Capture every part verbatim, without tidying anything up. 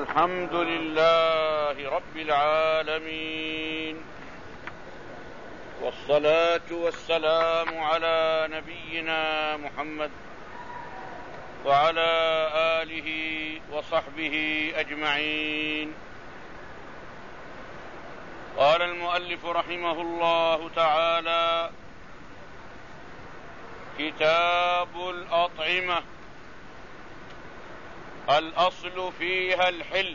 الحمد لله رب العالمين، والصلاة والسلام على نبينا محمد وعلى آله وصحبه أجمعين. قال المؤلف رحمه الله تعالى: كتاب الأطعمة. الأصل فيها الحل،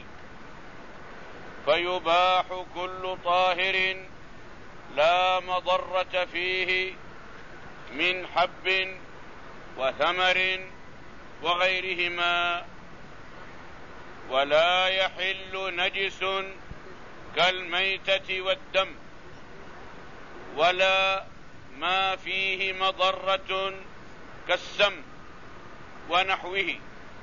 فيباح كل طاهر لا مضرة فيه من حب وثمر وغيرهما، ولا يحل نجس كالميتة والدم، ولا ما فيه مضرة كالسم ونحوه.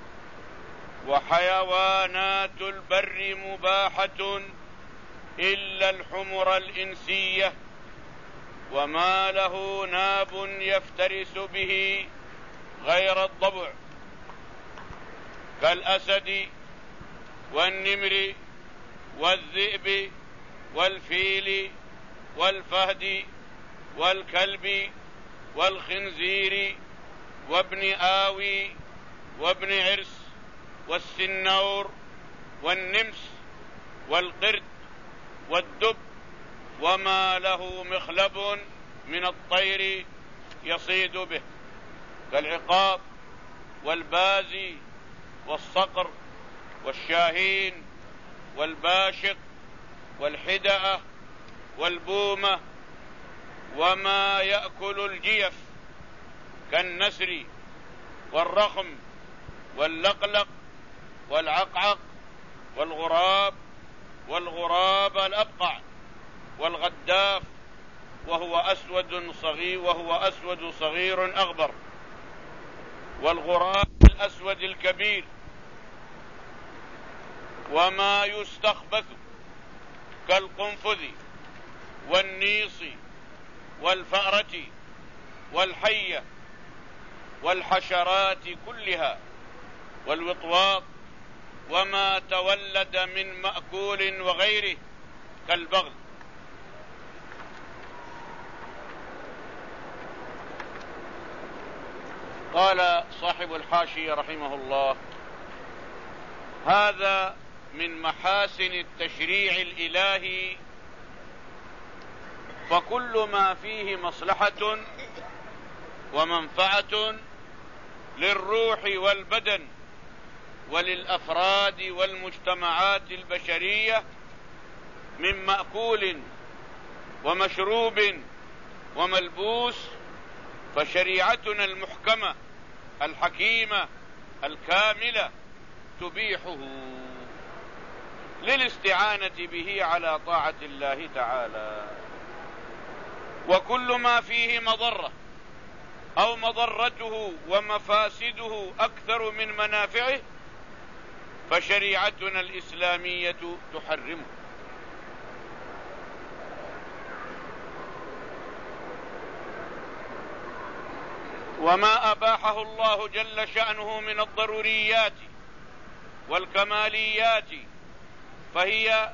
وحيوانات البر مباحة إلا الحمر الإنسية، وما له ناب يفترس به غير الضبع، كالأسد والنمر والذئب والفيل والفهد والكلب والخنزير وابن آوي وابن عرس والسنور والنمس والقرد والدب، وما له مخلب من الطير يصيد به، كالعقاب والبازي والصقر والشاهين والباشق والحدأة والبومة، وما يأكل الجيف كالنسر والرخم واللقلق والعقعق والغراب والغراب الأبقع والغداف، وهو أسود صغير وهو أسود صغير أغبر، والغراب الأسود الكبير، وما يستخبث كالقنفذ والنيص والفأرة والحية والحشرات كلها والوطواط، وما تولد من مأكول وغيره كالبغل. قال صاحب الحاشية رحمه الله: هذا من محاسن التشريع الإلهي، فكل ما فيه مصلحة ومنفعة للروح والبدن وللأفراد والمجتمعات البشرية من مأكول ومشروب وملبوس، فشريعتنا المحكمة الحكيمة الكاملة تبيحه للاستعانة به على طاعة الله تعالى. وكل ما فيه مضرة أو مضرته ومفاسده أكثر من منافعه فشريعتنا الإسلامية تحرمه. وما أباحه الله جل شأنه من الضروريات والكماليات فهي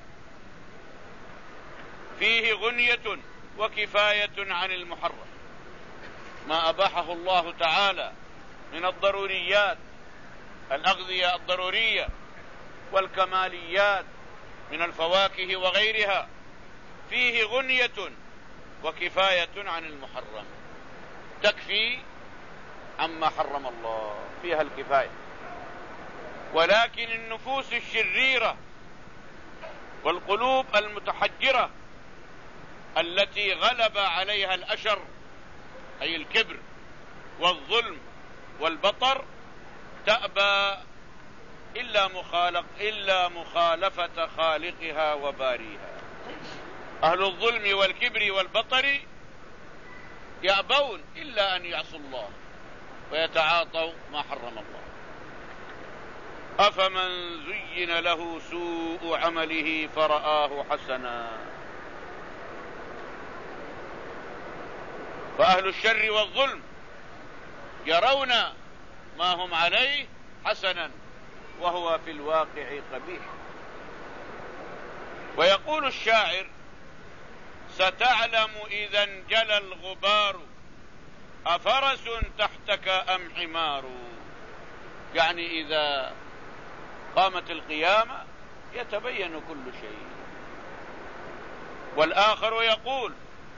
فيه غنية وكفاية عن المحرم. ما أباحه الله تعالى من الضروريات، الأغذية الضرورية والكماليات من الفواكه وغيرها، فيه غنية وكفاية عن المحرم، تكفي عما حرم الله، فيها الكفاية. ولكن النفوس الشريرة والقلوب المتحجرة التي غلب عليها الأشر أي الكبر والظلم والبطر تأبى إلا مخالق إلا مخالفة خالقها وباريها. أهل الظلم والكبر والبطر يأبون إلا أن يعصوا الله ويتعاطوا ما حرم الله. أفمن زين له سوء عمله فرآه حسنا. فأهل الشر والظلم يرون ما هم عليه حسنا وهو في الواقع قبيح. ويقول الشاعر: ستعلم إذا انجلى الغبار أفرس تحتك أم حمار. يعني إذا قامت القيامة يتبين كل شيء. والآخر يقول: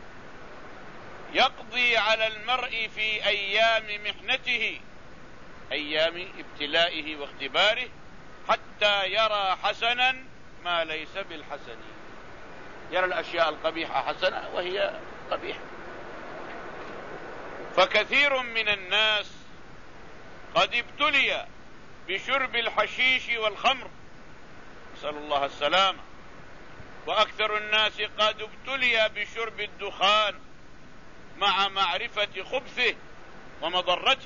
يقضي على المرء في أيام محنته، أيام ابتلائه واختباره، حتى يرى حسنا ما ليس بالحسن. يرى الأشياء القبيحة حسنة وهي قبيحة. فكثير من الناس قد ابتلي بشرب الحشيش والخمر، نسأل الله السلامة، وأكثر الناس قد ابتلي بشرب الدخان مع معرفة خبثه ومضرته.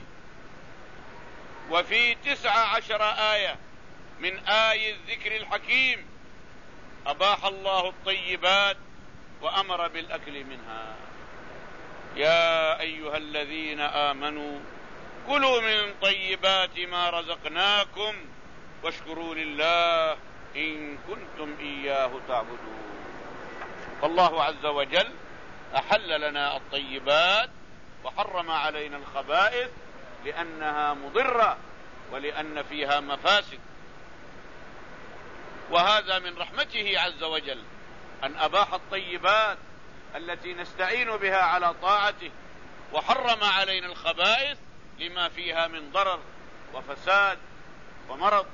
وفي تسع عشر آية من آي الذكر الحكيم أباح الله الطيبات وأمر بالأكل منها. يا أيها الذين آمنوا كلوا من طيبات ما رزقناكم واشكروا لله إن كنتم إياه تعبدون. فالله عز وجل أحل لنا الطيبات وحرم علينا الخبائث لأنها مضرة ولأن فيها مفاسد. وهذا من رحمته عز وجل أن أباح الطيبات التي نستعين بها على طاعته، وحرم علينا الخبائث لما فيها من ضرر وفساد ومرض.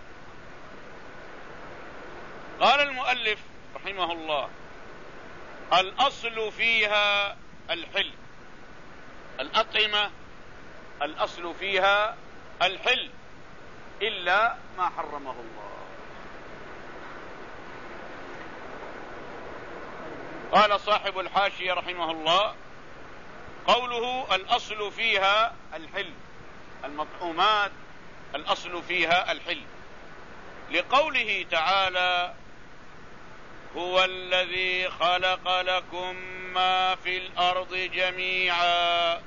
قال المؤلف رحمه الله: الأصل فيها الحل. الأطعمة الأصل فيها الحل إلا ما حرمه الله. قال صاحب الحاشية رحمه الله: قوله الأصل فيها الحل، المطعومات الأصل فيها الحل، لقوله تعالى: هو الذي خلق لكم ما في الأرض جميعا.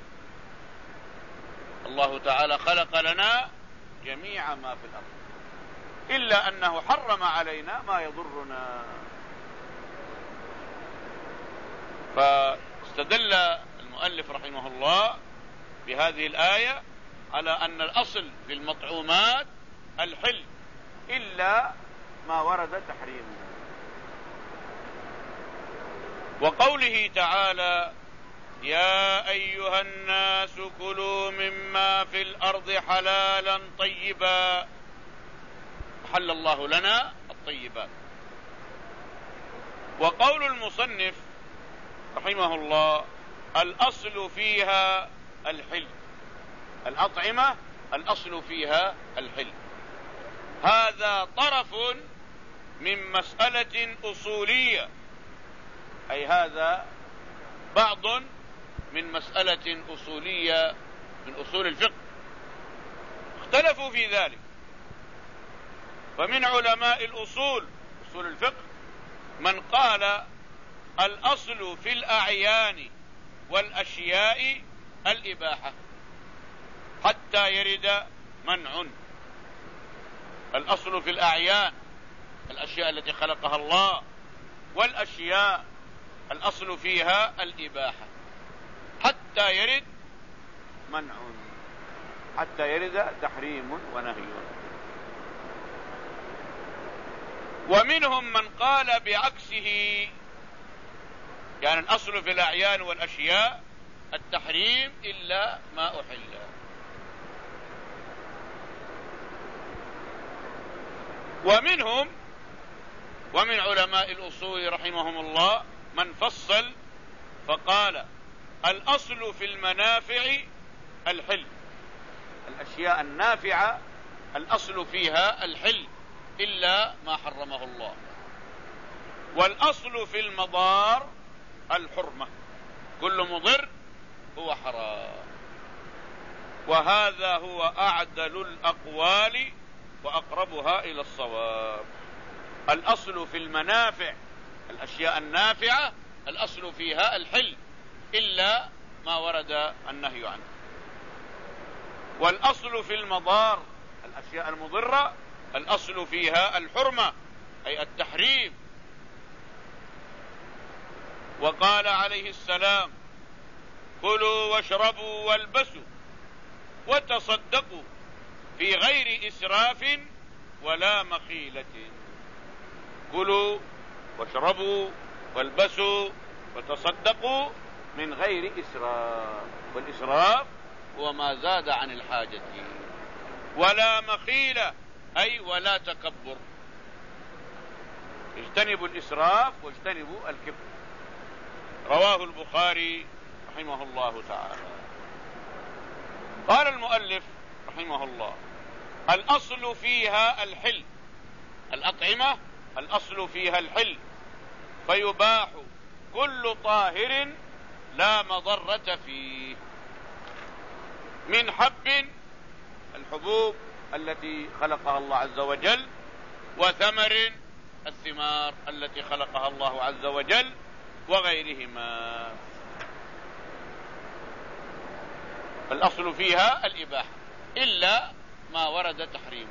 الله تعالى خلق لنا جميع ما في الأرض، إلا أنه حرم علينا ما يضرنا. فاستدل المؤلف رحمه الله بهذه الآية على أن الأصل في المطعومات الحل إلا ما ورد تحريمه. وقوله تعالى: يا أيها الناس كلوا مما في الأرض حلالا طيبا، حل الله لنا الطيبات. وقول المصنف رحمه الله: الأصل فيها الحل، الأطعمة الأصل فيها الحل، هذا طرف من مسألة أصولية، أي هذا بعض من مسألة أصولية من أصول الفقه، اختلفوا في ذلك. فمن علماء الأصول أصول الفقه من قال الأصل في الأعيان والأشياء الإباحة حتى يرد منع. الأصل في الأعيان الأشياء التي خلقها الله، والأشياء الأصل فيها الإباحة حتى يرد منع، حتى يرد تحريم ونهي. ومنهم من قال بعكسه، يعني الأصل في الأعيان والأشياء التحريم إلا ما أحل. ومنهم ومن علماء الأصول رحمهم الله من فصل فقال الأصل في المنافع الحل، الأشياء النافعة الأصل فيها الحل إلا ما حرمه الله. والأصل في المضار الحرمة، كل مضر هو حرام. وهذا هو أعدل الأقوال وأقربها إلى الصواب. الأصل في المنافع الأشياء النافعة الأصل فيها الحل إلا ما ورد النهي عنه. والأصل في المضار الأشياء المضرة الأصل فيها الحرمة، أي التحريم وقال عليه السلام: كلوا واشربوا والبسوا وتصدقوا في غير إسراف ولا مخيلة. كلوا واشربوا والبسوا وتصدقوا من غير إسراف، والإسراف هو ما زاد عن الحاجة، ولا مخيلة أي ولا تكبر. اجتنبوا الإسراف واجتنبوا الكبر. رواه البخاري رحمه الله تعالى. قال المؤلف رحمه الله: الأصل فيها الحل. الأطعمة الأصل فيها الحل، فيباح كل طاهر لا مضرة فيه، من حب، الحبوب التي خلقها الله عز وجل، وثمر، الثمار التي خلقها الله عز وجل، وغيرهما. الأصل فيها الإباحة إلا ما ورد تحريمه.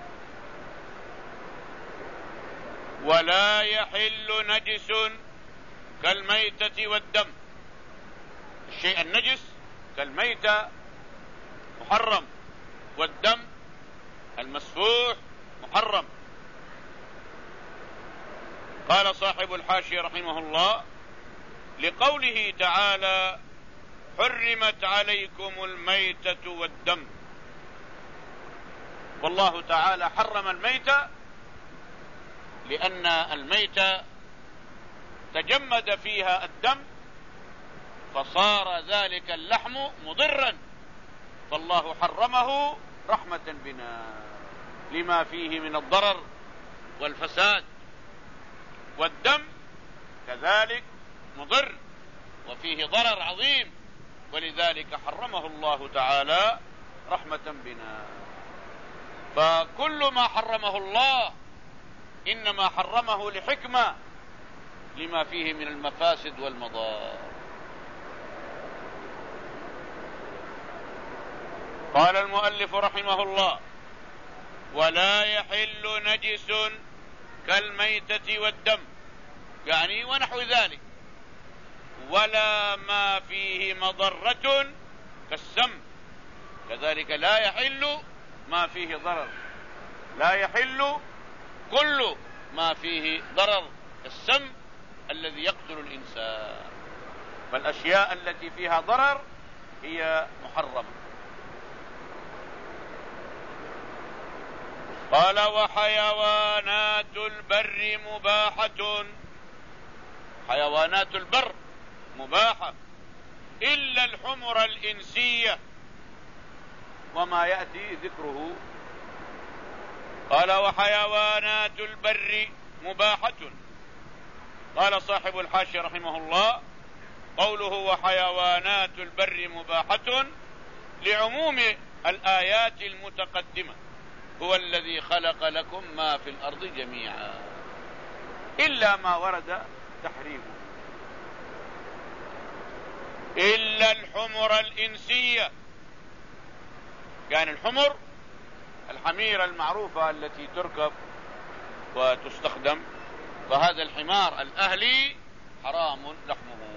ولا يحل نجس كالميتة والدم. الشيء النجس كالميتة محرم، والدم المسفوح محرم. قال صاحب الحاشية رحمه الله: لقوله تعالى: حرمت عليكم الميتة والدم. والله تعالى حرم الميتة لأن الميتة تجمد فيها الدم فصار ذلك اللحم مضرا، فالله حرمه رحمة بنا لما فيه من الضرر والفساد. والدم كذلك مضر وفيه ضرر عظيم، ولذلك حرمه الله تعالى رحمة بنا. فكل ما حرمه الله إنما حرمه لحكمة لما فيه من المفاسد والمضار. قال المؤلف رحمه الله: ولا يحل نجس كالميتة والدم، يعني ونحو ذلك، ولا ما فيه مضرة كالسم، كذلك لا يحل ما فيه ضرر، لا يحل كل ما فيه ضرر كالسم الذي يقتل الإنسان. فالأشياء التي فيها ضرر هي محرمة. قال: وحيوانات البر مباحة. حيوانات البر مباحة إلا الحمر الإنسية وما يأتي ذكره. قال: وحيوانات البر مباحة. قال صاحب الحاشية رحمه الله: قوله وحيوانات البر مباحة لعموم الآيات المتقدمة: هو الذي خلق لكم ما في الأرض جميعا، إلا ما ورد تحريمه، إلا الحمر الإنسية. يعني الحمر الحميرة المعروفة التي تركب وتستخدم، فهذا الحمار الأهلي حرام لحمه.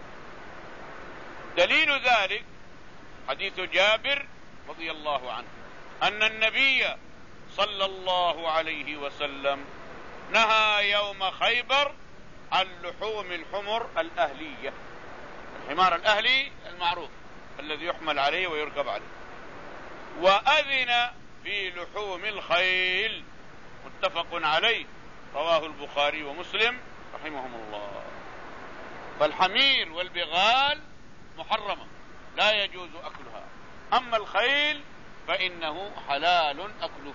دليل ذلك حديث جابر رضي الله عنه أن النبي صلى الله عليه وسلم نهى يوم خيبر عن لحوم الحمر الأهلية، الحمار الأهلي المعروف الذي يحمل عليه ويركب عليه، وأذن في لحوم الخيل، متفق عليه، رواه البخاري ومسلم رحمهم الله. فالحمير والبغال محرمة لا يجوز أكلها، أما الخيل فإنه حلال أكله.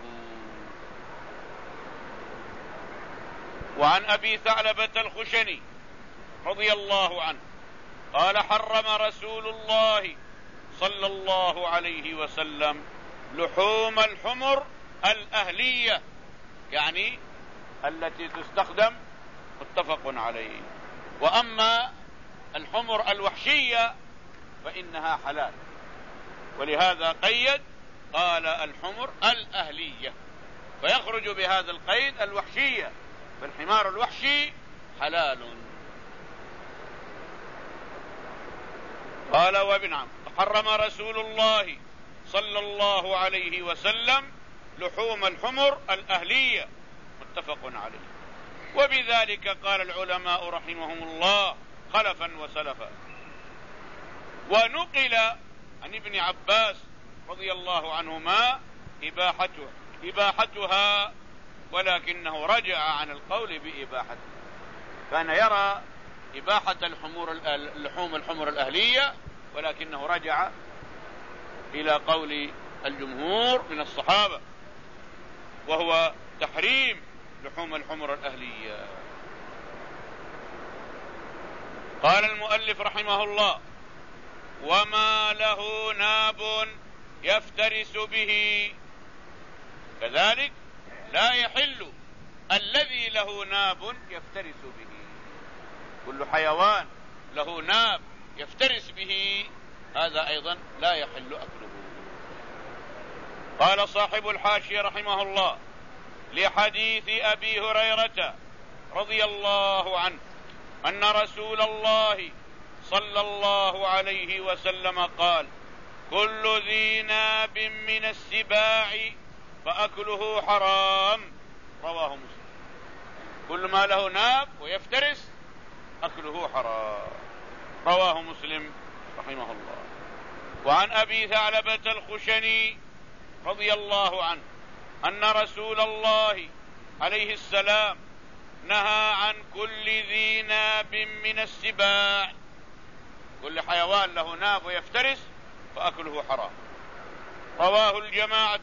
وعن أبي ثعلبة الخشني رضي الله عنه قال: حرم رسول الله صلى الله عليه وسلم لحوم الحمر الأهلية، يعني التي تستخدم، متفق عليه. وأما الحمر الوحشية فإنها حلال، ولهذا قيد قال الحمر الأهلية، فيخرج بهذا القيد الوحشية، فالحمار الوحشي حلال. قال وبنعم حرم رسول الله صلى الله عليه وسلم لحوم الحمر الأهلية، متفق عليه. وبذلك قال العلماء رحمهم الله خلفا وسلفا. ونقل عن ابن عباس رضي الله عنهما إباحتها, إباحتها ولكنه رجع عن القول بإباحتها، كان يرى إباحة الحمور اللحوم الحمر الأهلية، ولكنه رجع إلى قول الجمهور من الصحابة وهو تحريم لحوم الحمر الأهلية. قال المؤلف رحمه الله وما له ناب يفترس به، كذلك لا يحل الذي له ناب يفترس به. كل حيوان له ناب يفترس به هذا أيضا لا يحل أكله. قال صاحب الحاشية رحمه الله لحديث أبي هريرة رضي الله عنه أن رسول الله صلى الله عليه وسلم قال كل ذي ناب من السباع فأكله حرام، رواه مسلم. كل ما له ناب ويفترس أكله حرام، رواه مسلم رحمه الله. وعن أبي ثعلبة الخشني رضي الله عنه أن رسول الله عليه السلام نهى عن كل ذي ناب من السباع، كل حيوان له ناب ويفترس فأكله حرام، رواه الجماعة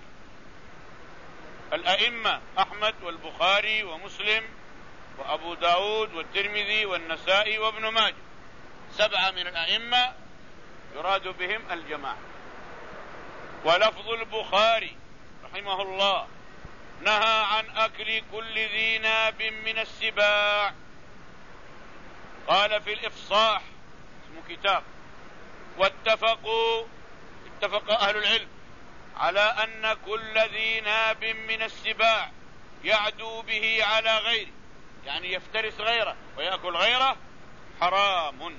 الأئمة أحمد والبخاري ومسلم وأبو داود والترمذي والنسائي وابن ماجه، سبعة من الأئمة يراد بهم الجماعة. ولفظ البخاري رحمه الله نهى عن أكل كل ذي ناب من السباع. قال في الإفصاح اسمه كتاب واتفقوا اتفق أهل العلم على أن كل ذي ناب من السباع يعدو به على غيره، يعني يفترس غيره ويأكل غيره، حرام،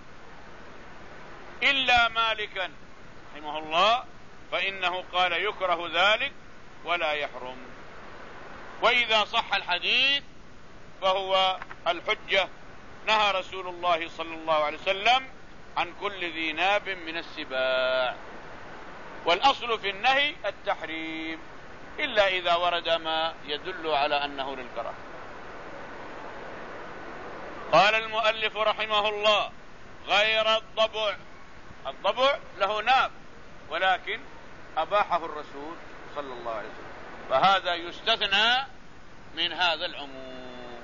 إلا مالكا رحمه الله فإنه قال يكره ذلك ولا يحرم. وإذا صح الحديث فهو الحجة. نهى رسول الله صلى الله عليه وسلم عن كل ذي ناب من السباع، والأصل في النهي التحريم إلا إذا ورد ما يدل على أنه للكراهة. قال المؤلف رحمه الله غير الضبع، الضبع له ناب ولكن أباحه الرسول صلى الله عليه وسلم، فهذا يستثنى من هذا العموم،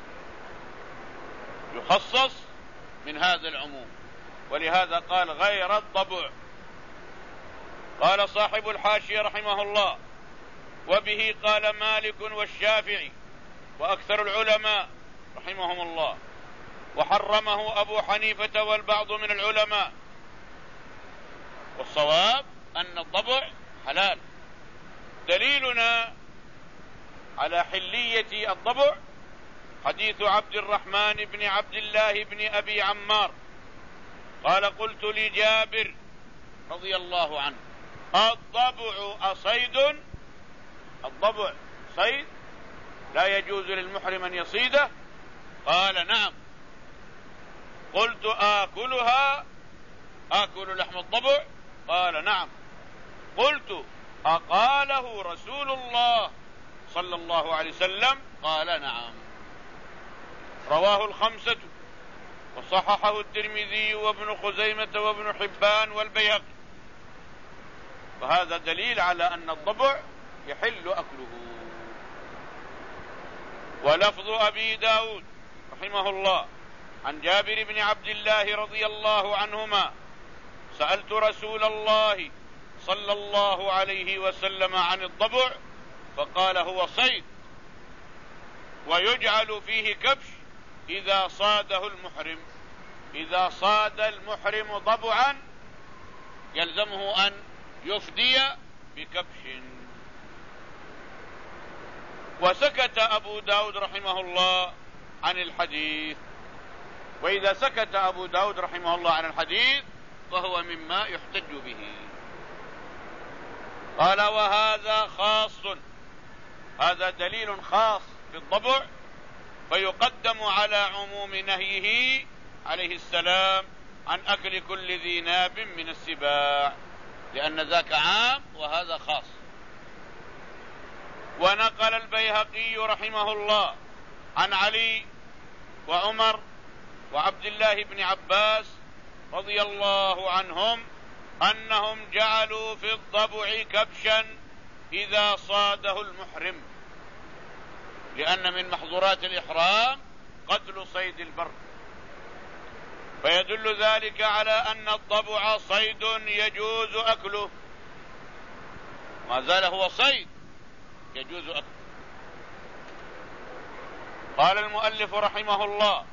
يخصص من هذا العموم، ولهذا قال غير الضبع. قال صاحب الحاشية رحمه الله وبه قال مالك والشافعي وأكثر العلماء رحمهم الله، وحرمه أبو حنيفة والبعض من العلماء، والصواب أن الضبع حلال. دليلنا على حلية الضبع حديث عبد الرحمن بن عبد الله بن أبي عمار قال قلت لجابر رضي الله عنه الضبع أصيد؟ الضبع صيد لا يجوز للمحرم أن يصيده؟ قال نعم. قلت آكلها؟ آكل لحم الضبع؟ قال نعم. قلت أقاله رسول الله صلى الله عليه وسلم؟ قال نعم. رواه الخمسة وصححه الترمذي وابن خزيمة وابن حبان والبيهقي، فهذا دليل على أن الضبع يحل أكله. ولفظ أبي داود رحمه الله عن جابر بن عبد الله رضي الله عنهما سألت رسول الله صلى الله عليه وسلم عن الضبع فقال هو صيد ويجعل فيه كبش إذا صاده المحرم. إذا صاد المحرم ضبعا يلزمه أن يفدي بكبش. وسكت أبو داود رحمه الله عن الحديث. وإذا سكت أبو داود رحمه الله عن الحديث فهو مما يحتج به. قال وهذا خاص، هذا دليل خاص بالضبع، فيقدم على عموم نهيه عليه السلام عن أكل كل ذي ناب من السباع، لأن ذاك عام وهذا خاص. ونقل البيهقي رحمه الله عن علي وعمر وعبد الله بن عباس رضي الله عنهم أنهم جعلوا في الضبع كبشا إذا صاده المحرم، لأن من محظورات الإحرام قتل صيد البر، فيدل ذلك على أن الضبع صيد يجوز أكله، ما زال هو صيد يجوز أكله. قال المؤلف رحمه الله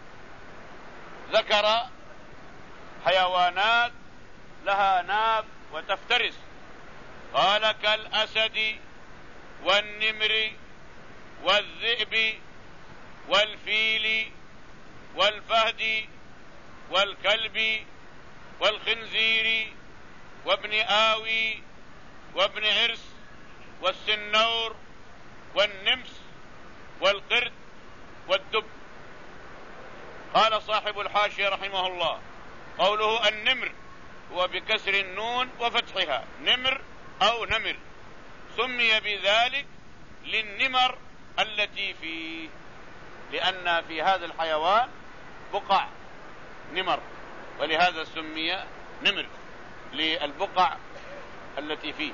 ذكر حيوانات لها ناب وتفترس، قال كالأسد والنمر والذئب والفيل والفهد والكلب والخنزير وابن آوي وابن عرس والسنور والنمس والقرد والدب. قال صاحب الحاشية رحمه الله قوله النمر هو بكسر النون وفتحها نمر أو نمر، سمي بذلك للنمر التي فيه، لأن في هذا الحيوان بقع نمر، ولهذا سمي نمر للبقع التي فيه،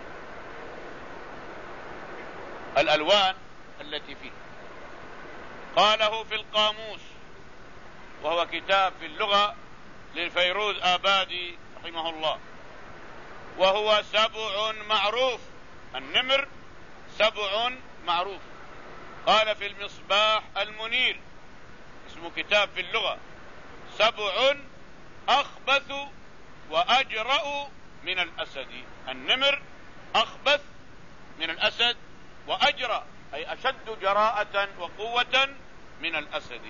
الألوان التي فيه. قاله في القاموس، وهو كتاب في اللغة للفيروز آبادي رحمه الله، وهو سبع معروف، النمر سبع معروف. قال في المصباح المنير، اسمه كتاب في اللغة، سبع أخبث وأجرأ من الأسد. النمر أخبث من الأسد، وأجرأ أي أشد جراءة وقوة من الأسد.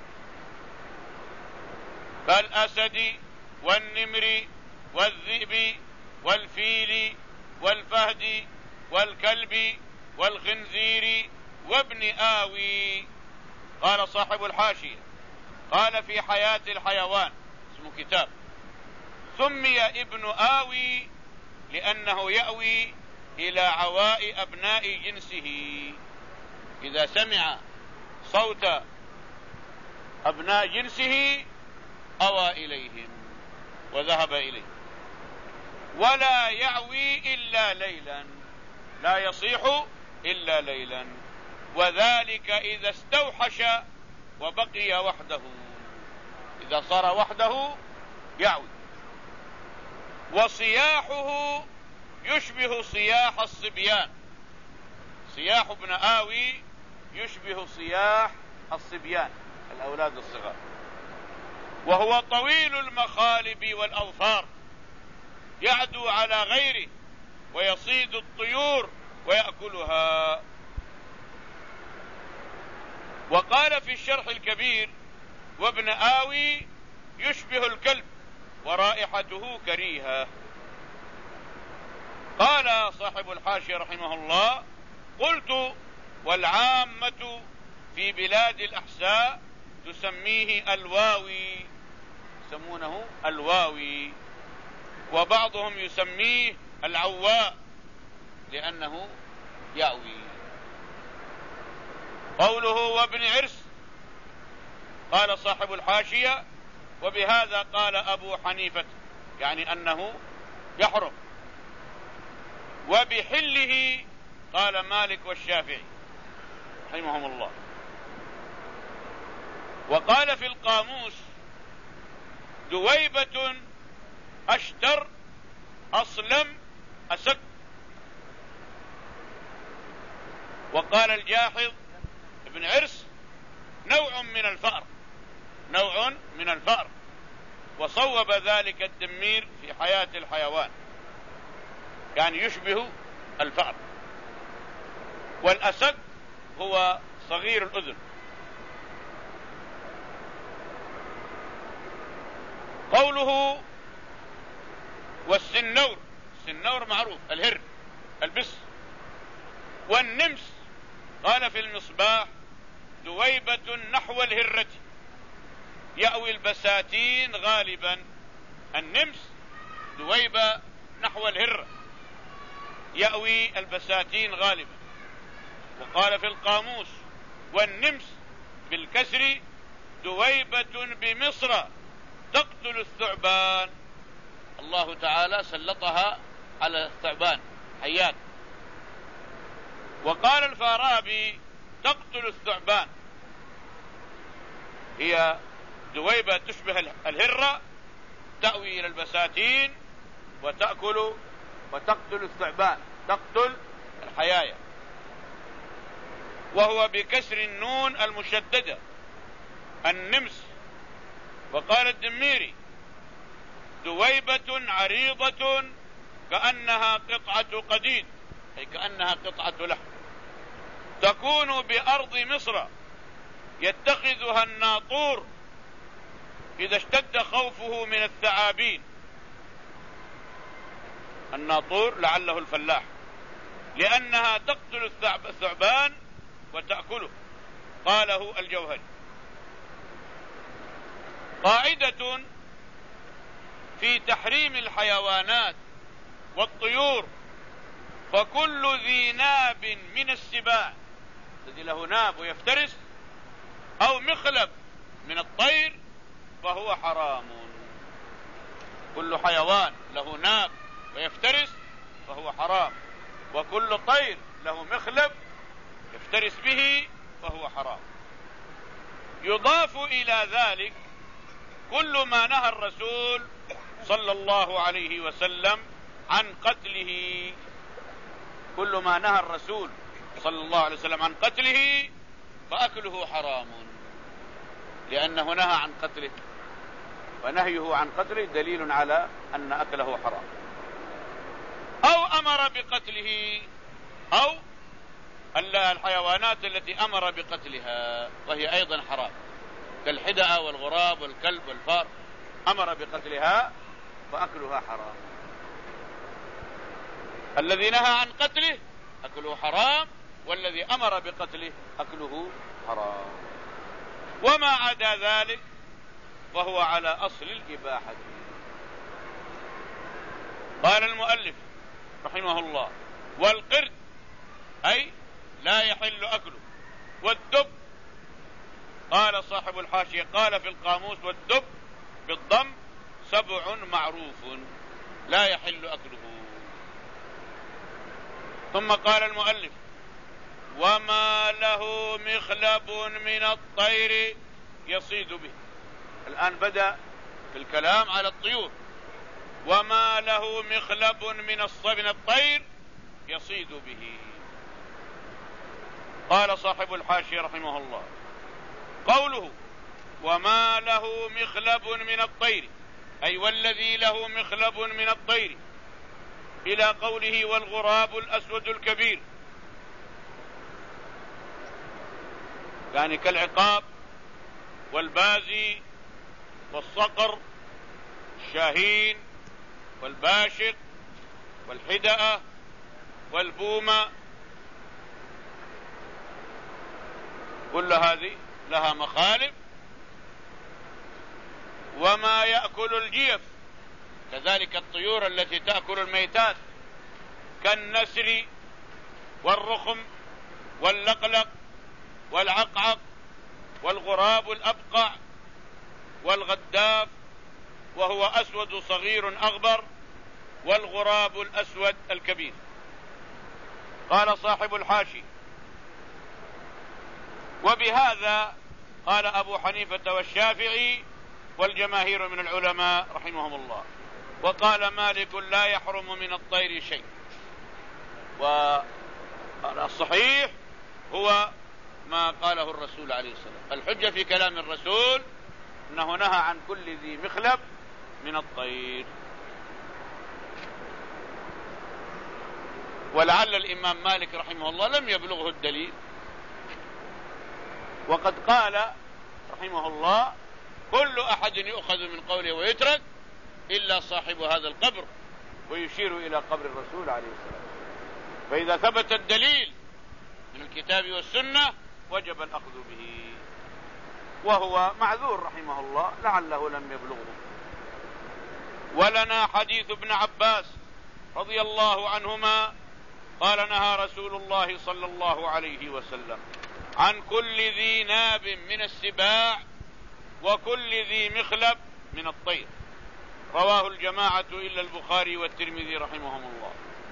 كالأسد والنمر والذئب والفيل والفهد والكلب والخنزير وابن آوي. قال صاحب الحاشية قال في حياة الحيوان، اسمه كتاب، سمي ابن آوي لأنه يأوي إلى عواء أبناء جنسه، إذا سمع صوت أبناء جنسه أوى إليهم وذهب إليه. ولا يعوي إلا ليلا، لا يصيح إلا ليلا، وذلك إذا استوحش وبقي وحده، إذا صار وحده يعوي. وصياحه يشبه صياح الصبيان، صياح ابن آوي يشبه صياح الصبيان الأولاد الصغار. وهو طويل المخالب والأظفار، يعدو على غيره ويصيد الطيور ويأكلها. وقال في الشرح الكبير وابن آوي يشبه الكلب ورائحته كريهة. قال صاحب الحاشية رحمه الله قلت والعامة في بلاد الأحساء تسميه الواوي، يسمونه الواوي، وبعضهم يسميه العواء لأنه يأوي. قوله وابن عرس، قال صاحب الحاشية وبهذا قال أبو حنيفة، يعني أنه يحرم. وبحله قال مالك والشافعي رحمهم الله. وقال في القاموس دويبة أشتر أصلم أسك. وقال الجاحظ ابن عرس نوع من الفأر، نوع من الفأر، وصوب ذلك الدمير في حياة الحيوان، يعني يشبه الفأر. والأسك هو صغير الأذن. قوله والسنور، السنور معروف الهر البس. والنمس قال في المصباح دويبة نحو الهرة، يأوي البساتين غالبا. النمس دويبة نحو الهرة يأوي البساتين غالبا. وقال في القاموس والنمس بالكسر دويبة بمصر تقتل الثعبان. الله تعالى سلطها على الثعبان حيات. وقال الفارابي تقتل الثعبان، هي دويبة تشبه الهرة تأوي إلى البساتين وتأكل وتقتل الثعبان، تقتل الحيايا، وهو بكسر النون المشددة النمس. وقال الدميري دويبة عريضة كأنها قطعة قديد، أي كأنها قطعة لحم، تكون بأرض مصر يتخذها الناطور إذا اشتد خوفه من الثعابين. الناطور لعله الفلاح، لأنها تقتل الثعبان وتأكله. قاله الجوهري. قاعدة في تحريم الحيوانات والطيور: فكل ذي ناب من السباع، الذي له ناب ويفترس، أو مخلب من الطير فهو حرام. كل حيوان له ناب ويفترس فهو حرام، وكل طير له مخلب يفترس به فهو حرام. يضاف إلى ذلك كل ما نهى الرسول صلى الله عليه وسلم عن قتله، كل ما نهى الرسول صلى الله عليه وسلم عن قتله فأكله حرام، لأنه نهى عن قتله، ونهيه عن قتله دليل على أن أكله حرام. أو أمر بقتله، أو الحيوانات التي أمر بقتلها وهي أيضا حرام، كالحدأة والغراب والكلب والفار، أمر بقتلها فأكلها حرام. الذي نهى عن قتله أكله حرام، والذي أمر بقتله أكله حرام. وما عدا ذلك فهو على أصل الإباحة. قال المؤلف رحمه الله: والقرد أي لا يحل أكله. والدب قال صاحب الحاشية قال في القاموس: والدب بالضم سبع معروف لا يحل أكله. ثم قال المؤلف: وما له مخلب من الطير يصيد به. الآن بدأ في الكلام على الطيور. وما له مخلب من الطير يصيد به. قال صاحب الحاشية رحمه الله: قوله وما له مخلب من الطير، أي والذي له مخلب من الطير، إلى قوله والغراب الأسود الكبير، يعني كالعقاب والبازي والصقر الشاهين والباشق والحدأة والبومة، كل هذه لها مخالب. وما يأكل الجيف، كذلك الطيور التي تأكل الميتات كالنسر والرخم واللقلق والعقعق والغراب الأبقع والغداف وهو أسود صغير أغبر، والغراب الأسود الكبير. قال صاحب الحاشي: وبهذا قال أبو حنيفة والشافعي والجماهير من العلماء رحمهم الله. وقال مالك: لا يحرم من الطير شيء. والصحيح هو ما قاله الرسول عليه السلام. الحجة في كلام الرسول أنه نهى عن كل ذي مخلب من الطير. ولعل الإمام مالك رحمه الله لم يبلغه الدليل، وقد قال رحمه الله: كل أحد يؤخذ من قوله ويترك إلا صاحب هذا القبر ويشير إلى قبر الرسول عليه السلام. فإذا ثبت الدليل من الكتاب والسنة وجب الأخذ به، وهو معذور رحمه الله لعله لم يبلغه. ولنا حديث ابن عباس رضي الله عنهما قال نهى رسول الله صلى الله عليه وسلم عن كل ذي ناب من السباع وكل ذي مخلب من الطير. رواه الجماعة إلا البخاري والترمذي رحمهم الله.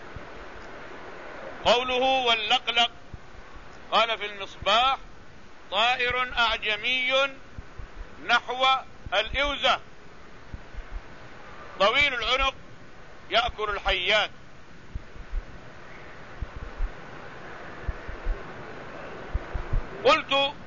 قوله واللقلق قال في المصباح طائر أعجمي نحو الإوزة طويل العنق يأكل الحيات. قلت